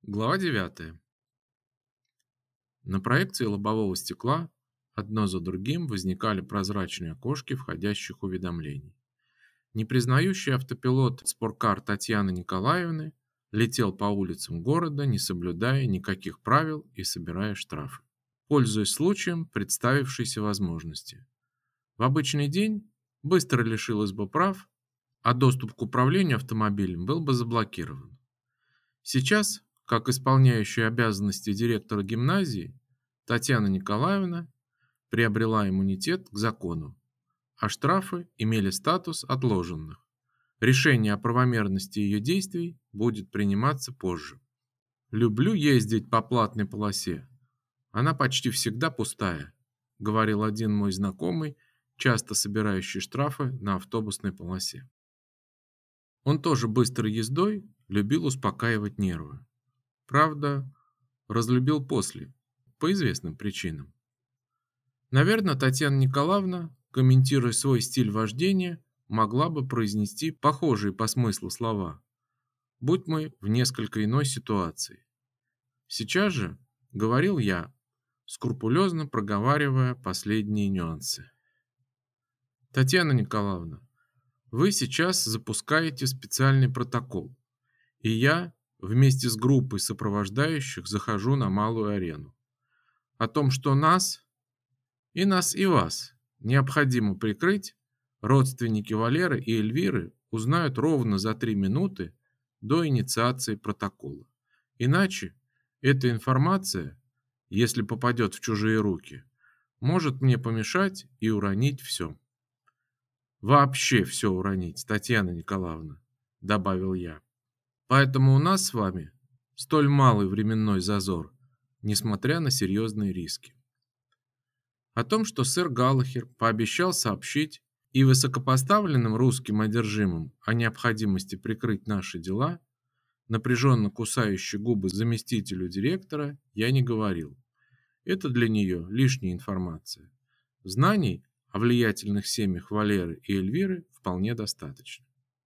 Глава 9. На проекции лобового стекла одно за другим возникали прозрачные окошки входящих уведомлений. Непризнающий автопилот спорткар Татьяны Николаевны летел по улицам города, не соблюдая никаких правил и собирая штрафы, пользуясь случаем представившейся возможности. В обычный день быстро лишилась бы прав, а доступ к управлению автомобилем был бы заблокирован. Сейчас, как исполняющая обязанности директора гимназии, Татьяна Николаевна приобрела иммунитет к закону, а штрафы имели статус отложенных. Решение о правомерности ее действий будет приниматься позже. «Люблю ездить по платной полосе. Она почти всегда пустая», — говорил один мой знакомый, часто собирающий штрафы на автобусной полосе. Он тоже быстрой ездой любил успокаивать нервы. Правда, разлюбил после, по известным причинам. Наверное, Татьяна Николаевна, комментируя свой стиль вождения, могла бы произнести похожие по смыслу слова, будь мы в несколько иной ситуации. Сейчас же говорил я, скрупулезно проговаривая последние нюансы. Татьяна Николаевна, вы сейчас запускаете специальный протокол, и я вместе с группой сопровождающих захожу на малую арену. О том, что нас и вас необходимо прикрыть, родственники Валеры и Эльвиры узнают ровно за 3 минуты до инициации протокола. Иначе эта информация, если попадет в чужие руки, может мне помешать и уронить все. Вообще все уронить, Татьяна Николаевна, добавил я. Поэтому у нас с вами столь малый временной зазор, несмотря на серьезные риски. О том, что сэр Галлахер пообещал сообщить и высокопоставленным русским одержимым о необходимости прикрыть наши дела, напряженно кусающий губы заместителю директора, я не говорил. Это для нее лишняя информация. Знаний о влиятельных семьях Валеры и Эльвиры вполне достаточно.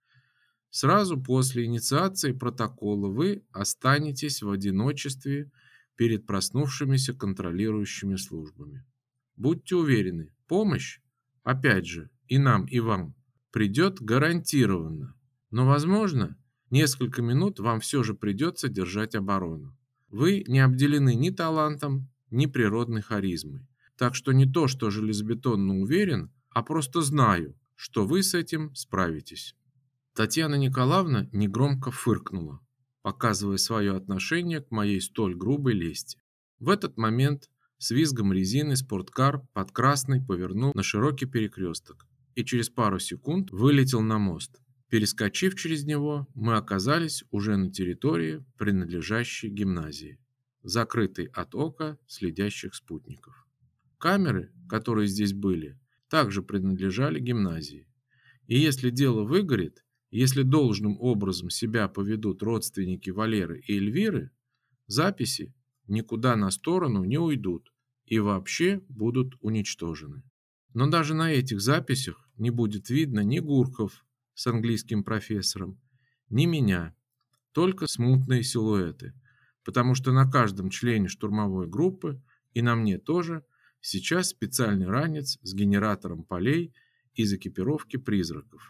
Сразу после инициации протокола вы останетесь в одиночестве перед проснувшимися контролирующими службами. Будьте уверены, помощь, опять же, и нам, и вам, придет гарантированно. Но, возможно, несколько минут вам все же придется держать оборону. Вы не обделены ни талантом, ни природной харизмой. Так что не то, что железобетонно уверен, а просто знаю, что вы с этим справитесь. Татьяна Николаевна негромко фыркнула, показывая свое отношение к моей столь грубой лести. В этот момент с визгом резины спорткар под красной повернул на широкий перекресток и через пару секунд вылетел на мост. Перескочив через него, мы оказались уже на территории, принадлежащей гимназии, закрытой от ока следящих спутников. Камеры, которые здесь были, также принадлежали гимназии. И если дело выгорит, если должным образом себя поведут родственники Валеры и Эльвиры, записи никуда на сторону не уйдут и вообще будут уничтожены. Но даже на этих записях не будет видно ни Гурков с английским профессором, ни меня, только смутные силуэты, потому что на каждом члене штурмовой группы, и на мне тоже, сейчас специальный ранец с генератором полей из экипировки призраков.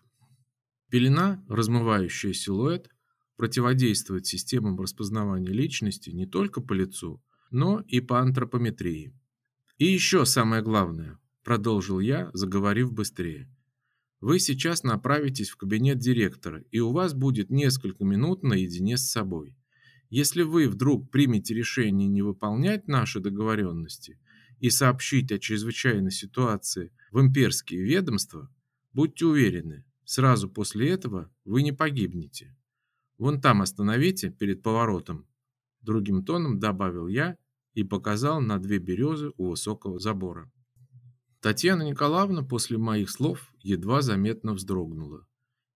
Пелена, размывающая силуэт, противодействует системам распознавания личности не только по лицу, но и по антропометрии. И еще самое главное, продолжил я, заговорив быстрее. Вы сейчас направитесь в кабинет директора, и у вас будет несколько минут наедине с собой. Если вы вдруг примете решение не выполнять наши договоренности и сообщить о чрезвычайной ситуации в имперские ведомства, будьте уверены, сразу после этого вы не погибнете. Вон там остановите перед поворотом, другим тоном добавил я и показал на 2 березы у высокого забора. Татьяна Николаевна после моих слов едва заметно вздрогнула.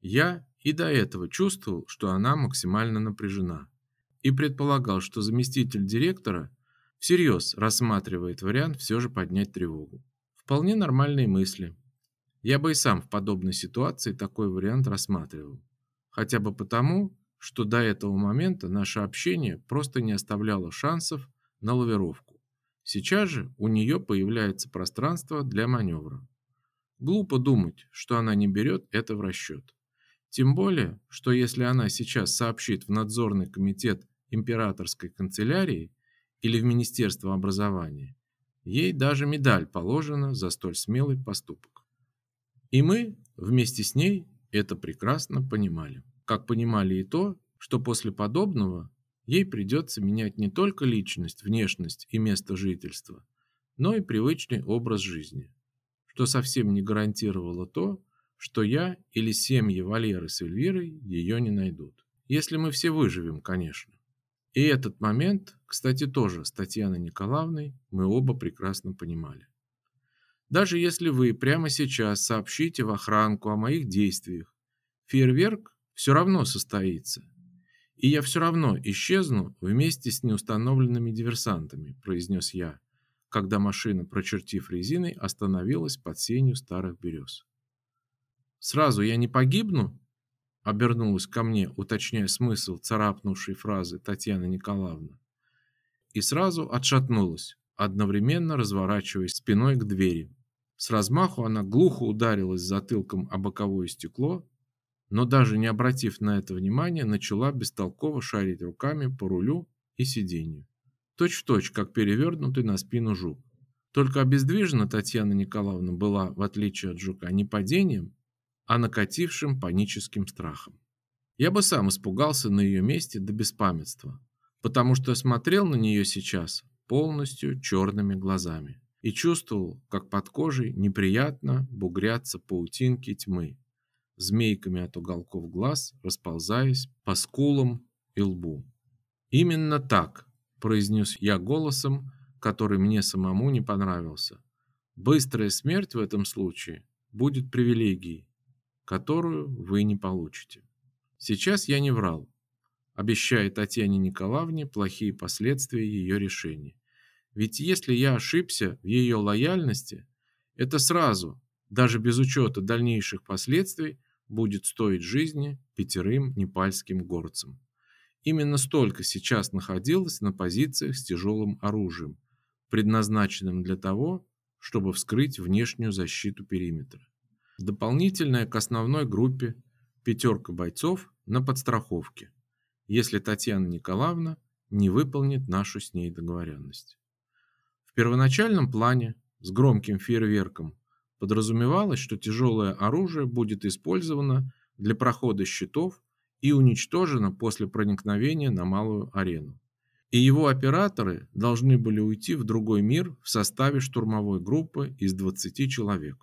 Я и до этого чувствовал, что она максимально напряжена, и предполагал, что заместитель директора всерьез рассматривает вариант все же поднять тревогу. Вполне нормальные мысли. Я бы и сам в подобной ситуации такой вариант рассматривал. Хотя бы потому, что до этого момента наше общение просто не оставляло шансов на лавировку. Сейчас же у нее появляется пространство для маневра. Глупо думать, что она не берет это в расчет. Тем более, что если она сейчас сообщит в надзорный комитет императорской канцелярии или в Министерство образования, ей даже медаль положена за столь смелый поступок. И мы вместе с ней это прекрасно понимали. Как понимали и то, что после подобного ей придется менять не только личность, внешность и место жительства, но и привычный образ жизни, что совсем не гарантировало то, что я или семьи Валеры с Эльвирой ее не найдут. Если мы все выживем, конечно. И этот момент, кстати, тоже с Татьяной Николаевной мы оба прекрасно понимали. Даже если вы прямо сейчас сообщите в охранку о моих действиях, фейерверк все равно состоится, и я все равно исчезну вместе с неустановленными диверсантами, произнес я, когда машина, прочертив резиной, остановилась под сенью старых берез. Сразу я не погибну? Обернулась ко мне, уточняя смысл царапнувшей фразы Татьяна Николаевна, и сразу отшатнулась, одновременно разворачиваясь спиной к двери. С размаху она глухо ударилась затылком о боковое стекло, но даже не обратив на это внимания, начала бестолково шарить руками по рулю и сиденью. Точь-в-точь, как перевернутый на спину жук. Только обездвижена Татьяна Николаевна была, в отличие от жука, не падением, а накатившим паническим страхом. Я бы сам испугался на ее месте до беспамятства, потому что смотрел на нее сейчас полностью черными глазами и чувствовал, как под кожей неприятно бугрятся паутинки тьмы, змейками от уголков глаз расползаясь по скулам и лбу. «Именно так», – произнес я голосом, который мне самому не понравился. «Быстрая смерть в этом случае будет привилегией, которую вы не получите». Сейчас я не врал, обещая Татьяне Николаевне плохие последствия ее решения. Ведь если я ошибся в ее лояльности, это сразу, даже без учета дальнейших последствий, будет стоить жизни 5 непальским горцам. Именно столько сейчас находилось на позициях с тяжелым оружием, предназначенным для того, чтобы вскрыть внешнюю защиту периметра. Дополнительная к основной группе 5 бойцов на подстраховке, если Татьяна Николаевна не выполнит нашу с ней договоренность. В первоначальном плане с громким фейерверком подразумевалось, что тяжелое оружие будет использовано для прохода щитов и уничтожено после проникновения на малую арену. И его операторы должны были уйти в другой мир в составе штурмовой группы из 20 человек.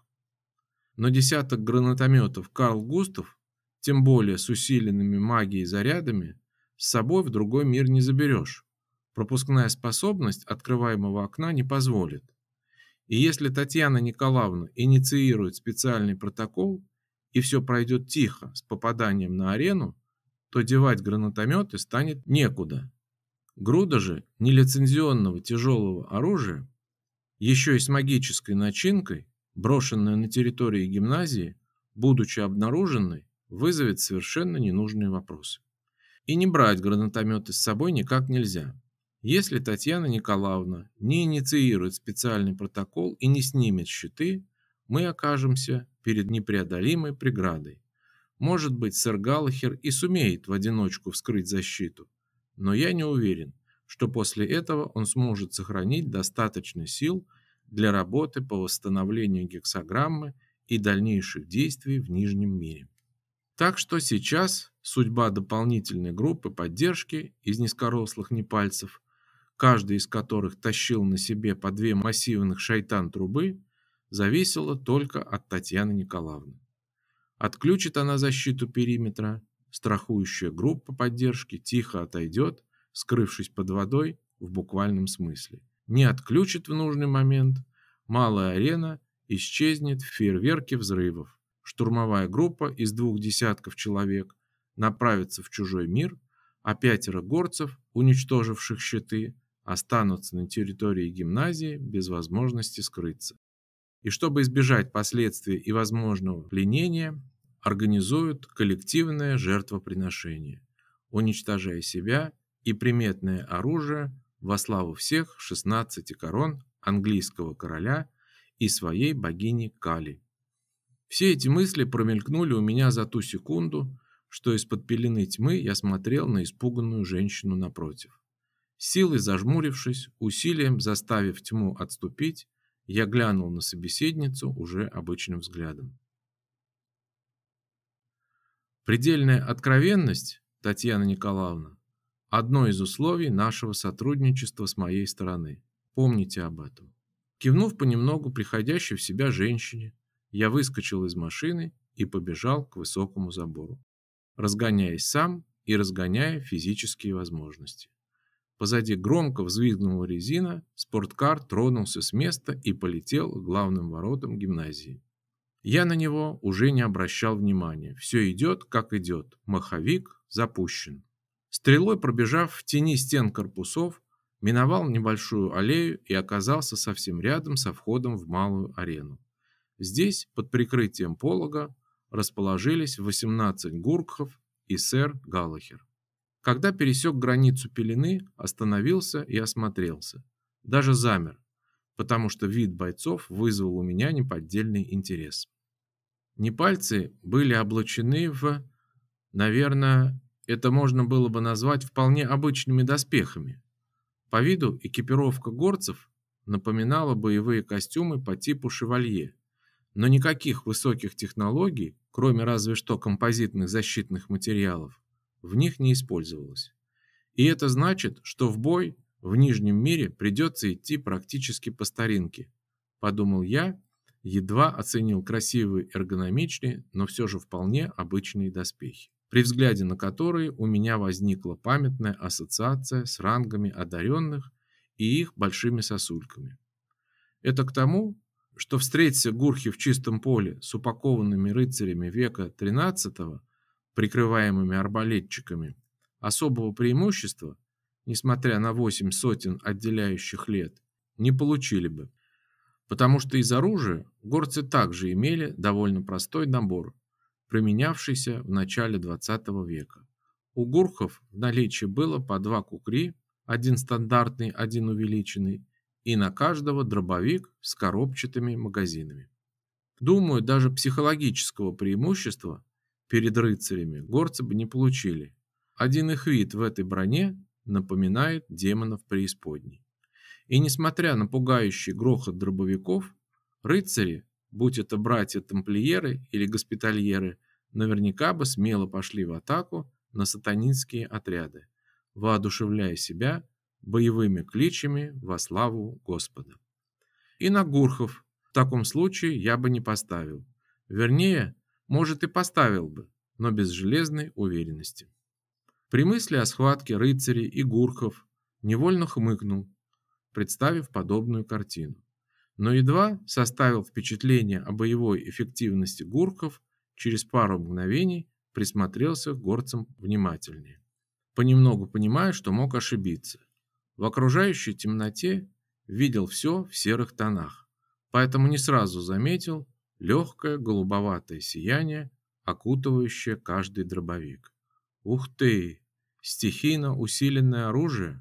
Но десяток гранатометов Карл Густав, тем более с усиленными магией зарядами, с собой в другой мир не заберешь. Пропускная способность открываемого окна не позволит. И если Татьяна Николаевна инициирует специальный протокол, и все пройдет тихо с попаданием на арену, то девать гранатометы станет некуда. Груда же нелицензионного тяжелого оружия, еще и с магической начинкой, брошенная на территории гимназии, будучи обнаруженной, вызовет совершенно ненужные вопросы. И не брать гранатометы с собой никак нельзя. Если Татьяна Николаевна не инициирует специальный протокол и не снимет щиты, мы окажемся перед непреодолимой преградой. Может быть, сэр Галлахер и сумеет в одиночку вскрыть защиту, но я не уверен, что после этого он сможет сохранить достаточно сил для работы по восстановлению гексаграммы и дальнейших действий в Нижнем мире. Так что сейчас судьба дополнительной группы поддержки из низкорослых непальцев, каждый из которых тащил на себе по 2 массивных шайтан-трубы, зависела только от Татьяны Николаевны. Отключит она защиту периметра, страхующая группа поддержки тихо отойдет, скрывшись под водой в буквальном смысле. Не отключит в нужный момент, малая арена исчезнет в фейерверке взрывов. Штурмовая группа из 2 десятков человек направится в чужой мир, а 5 горцев, уничтоживших щиты, останутся на территории гимназии без возможности скрыться. И чтобы избежать последствий и возможного пленения, организуют коллективное жертвоприношение. уничтожая себя и приметное оружие во славу всех 16 корон английского короля и своей богини Кали. Все эти мысли промелькнули у меня за ту секунду, что из-под пелены тьмы я смотрел на испуганную женщину напротив. Силой зажмурившись, усилием заставив тьму отступить, я глянул на собеседницу уже обычным взглядом. Предельная откровенность, Татьяна Николаевна, одно из условий нашего сотрудничества с моей стороны. Помните об этом. Кивнув понемногу приходящей в себя женщине, я выскочил из машины и побежал к высокому забору, разгоняясь сам и разгоняя физические возможности. Позади громко взвизгнула резина, спорткар тронулся с места и полетел к главным воротам гимназии. Я на него уже не обращал внимания. Все идет, как идет. Маховик запущен. Стрелой пробежав в тени стен корпусов, миновал небольшую аллею и оказался совсем рядом со входом в малую арену. Здесь, под прикрытием полога, расположились 18 гуркхов и сэр Галлахер. Когда пересек границу пелены, остановился и осмотрелся. Даже замер, потому что вид бойцов вызвал у меня неподдельный интерес. Непальцы были облачены в, наверное, это можно было бы назвать вполне обычными доспехами. По виду экипировка горцев напоминала боевые костюмы по типу шевалье, но никаких высоких технологий, кроме разве что композитных защитных материалов, в них не использовалось. И это значит, что в бой в Нижнем мире придется идти практически по старинке, подумал я, едва оценил красивые эргономичные, но все же вполне обычные доспехи, при взгляде на которые у меня возникла памятная ассоциация с рангами одаренных и их большими сосульками. Это к тому, что встреться гурхи в чистом поле с упакованными рыцарями века XIII, прикрываемыми арбалетчиками, особого преимущества, несмотря на 8 сотен отделяющих лет, не получили бы, потому что из оружия горцы также имели довольно простой набор, применявшийся в начале XX века. У гурхов в наличии было по 2 кукри, один стандартный, один увеличенный, и на каждого дробовик с коробчатыми магазинами. Думаю, даже психологического преимущества перед рыцарями горцы бы не получили. Один их вид в этой броне напоминает демонов преисподней. И несмотря на пугающий грохот дробовиков, рыцари, будь это братья-тамплиеры или госпитальеры, наверняка бы смело пошли в атаку на сатанинские отряды, воодушевляя себя боевыми кличами во славу Господа. И на гурхов в таком случае я бы не поставил. Вернее, может и поставил бы, но без железной уверенности. При мысли о схватке рыцарей и гурхов невольно хмыкнул, представив подобную картину. Но едва составил впечатление о боевой эффективности гурхов, через пару мгновений присмотрелся к горцам внимательнее, понемногу понимая, что мог ошибиться. В окружающей темноте видел все в серых тонах, поэтому не сразу заметил легкое голубоватое сияние, окутывающее каждый дробовик. Ух ты! Стихийно усиленное оружие!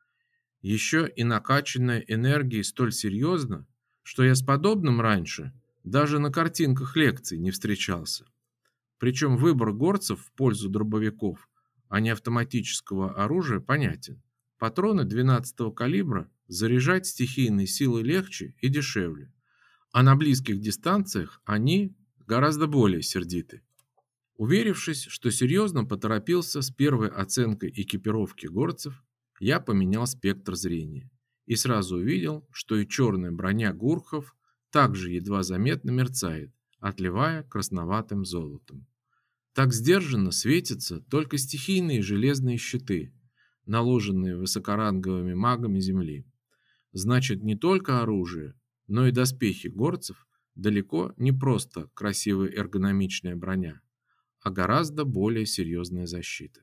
Еще и накачанное энергией столь серьезно, что я с подобным раньше даже на картинках лекций не встречался. Причем выбор горцев в пользу дробовиков, а не автоматического оружия, понятен. Патроны 12-го калибра заряжать стихийной силой легче и дешевле, а на близких дистанциях они гораздо более сердиты. Уверившись, что серьезно поторопился с первой оценкой экипировки горцев, я поменял спектр зрения и сразу увидел, что и черная броня гурхов также едва заметно мерцает, отливая красноватым золотом. Так сдержанно светятся только стихийные железные щиты, наложенные высокоранговыми магами Земли. Значит, не только оружие, но и доспехи горцев далеко не просто красивая эргономичная броня, а гораздо более серьезная защита.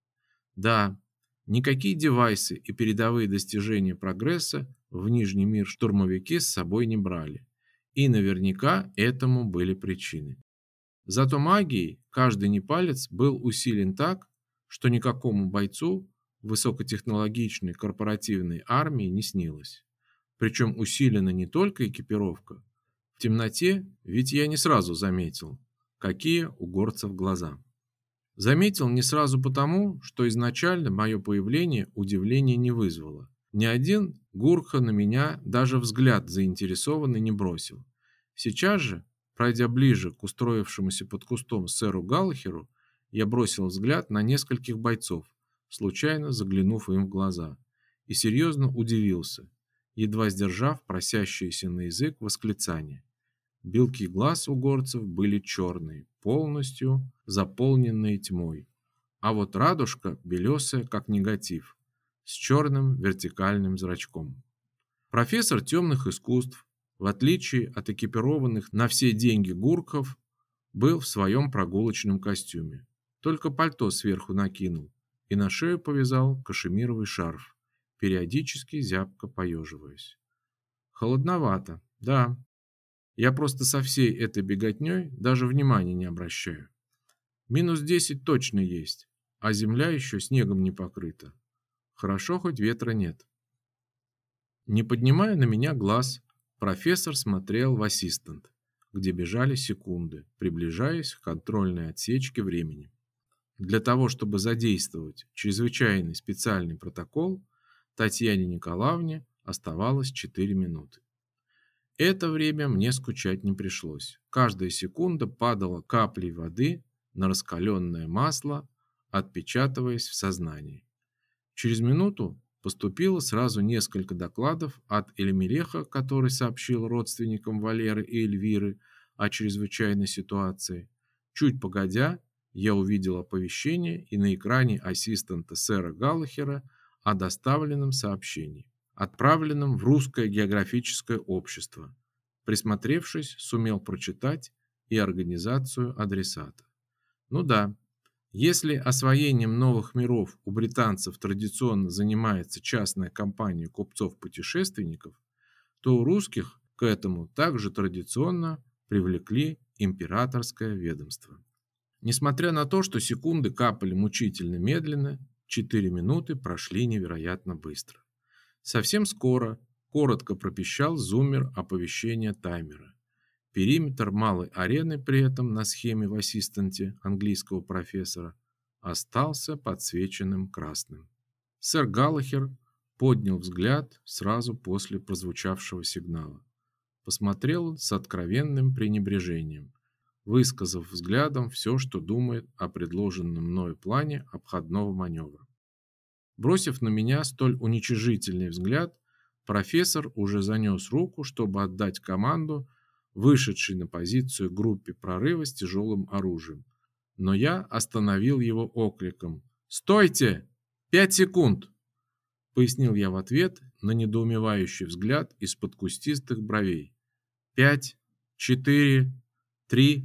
Да, никакие девайсы и передовые достижения прогресса в Нижний мир штурмовики с собой не брали, и наверняка этому были причины. Зато магией каждый непалец был усилен так, что никакому бойцу высокотехнологичной корпоративной армии не снилось. Причем усилена не только экипировка. В темноте ведь я не сразу заметил, какие у горцев глаза. Заметил не сразу потому, что изначально мое появление удивления не вызвало. Ни один гурха на меня даже взгляд заинтересованный не бросил. Сейчас же, пройдя ближе к устроившемуся под кустом сэру Галлахеру, я бросил взгляд на нескольких бойцов, случайно заглянув им в глаза, и серьезно удивился, едва сдержав просящееся на язык восклицание. Белки глаз у горцев были черные, полностью заполненные тьмой, а вот радужка белесая, как негатив, с черным вертикальным зрачком. Профессор темных искусств, в отличие от экипированных на все деньги гурков, был в своем прогулочном костюме, только пальто сверху накинул и на шею повязал кашемировый шарф, периодически зябко поеживаясь. Холодновато, да. Я просто со всей этой беготней даже внимания не обращаю. -10 точно есть, а земля еще снегом не покрыта. Хорошо, хоть ветра нет. Не поднимая на меня глаз, профессор смотрел в ассистент, где бежали секунды, приближаясь к контрольной отсечке времени. Для того, чтобы задействовать чрезвычайный специальный протокол, Татьяне Николаевне оставалось 4 минуты. Это время мне скучать не пришлось. Каждая секунда падала каплей воды на раскаленное масло, отпечатываясь в сознании. Через минуту поступило сразу несколько докладов от Эльмиреха, который сообщил родственникам Валеры и Эльвиры о чрезвычайной ситуации. Чуть погодя, я увидел оповещение и на экране ассистента сэра Галлахера о доставленном сообщении, отправленном в Русское географическое общество. Присмотревшись, сумел прочитать и организацию адресата. Ну да, если освоением новых миров у британцев традиционно занимается частная компания купцов-путешественников, то у русских к этому также традиционно привлекли императорское ведомство. Несмотря на то, что секунды капали мучительно медленно, 4 минуты прошли невероятно быстро. Совсем скоро коротко пропищал зуммер оповещения таймера. Периметр малой арены при этом на схеме в ассистенте английского профессора остался подсвеченным красным. Сэр Галлахер поднял взгляд сразу после прозвучавшего сигнала. Посмотрел с откровенным пренебрежением, высказав взглядом все, что думает о предложенном мною плане обходного маневра. Бросив на меня столь уничижительный взгляд, профессор уже занес руку, чтобы отдать команду вышедшей на позицию группе прорыва с тяжелым оружием. Но я остановил его окликом: «Стойте! 5 секунд!» Пояснил я в ответ на недоумевающий взгляд из-под кустистых бровей. 5, 4, 3,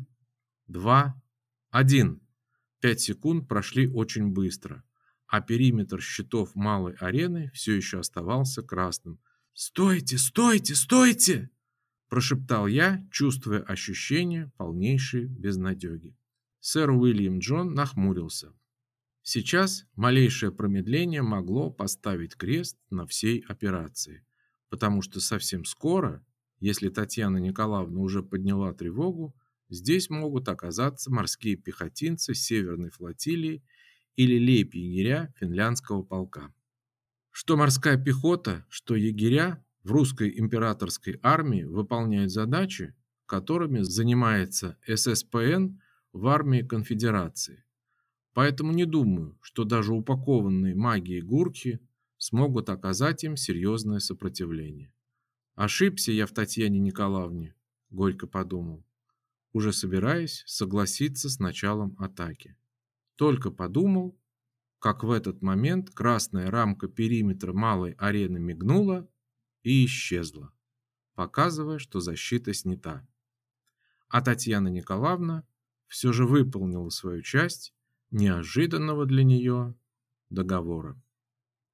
2, 1. 5 секунд прошли очень быстро, а периметр щитов малой арены все еще оставался красным. «Стойте, стойте, стойте!» Прошептал я, чувствуя ощущение полнейшей безнадеги. Сэр Уильям Джон нахмурился. Сейчас малейшее промедление могло поставить крест на всей операции, потому что совсем скоро, если Татьяна Николаевна уже подняла тревогу, здесь могут оказаться морские пехотинцы Северной флотилии или лейб-егеря финляндского полка. Что морская пехота, что егеря в русской императорской армии выполняют задачи, которыми занимается ССПН в армии конфедерации. Поэтому не думаю, что даже упакованные магией гурки смогут оказать им серьезное сопротивление. Ошибся я в Татьяне Николаевне, горько подумал, уже собираясь согласиться с началом атаки. Только подумал, как в этот момент красная рамка периметра малой арены мигнула и исчезла, показывая, что защита снята. А Татьяна Николаевна все же выполнила свою часть неожиданного для нее договора.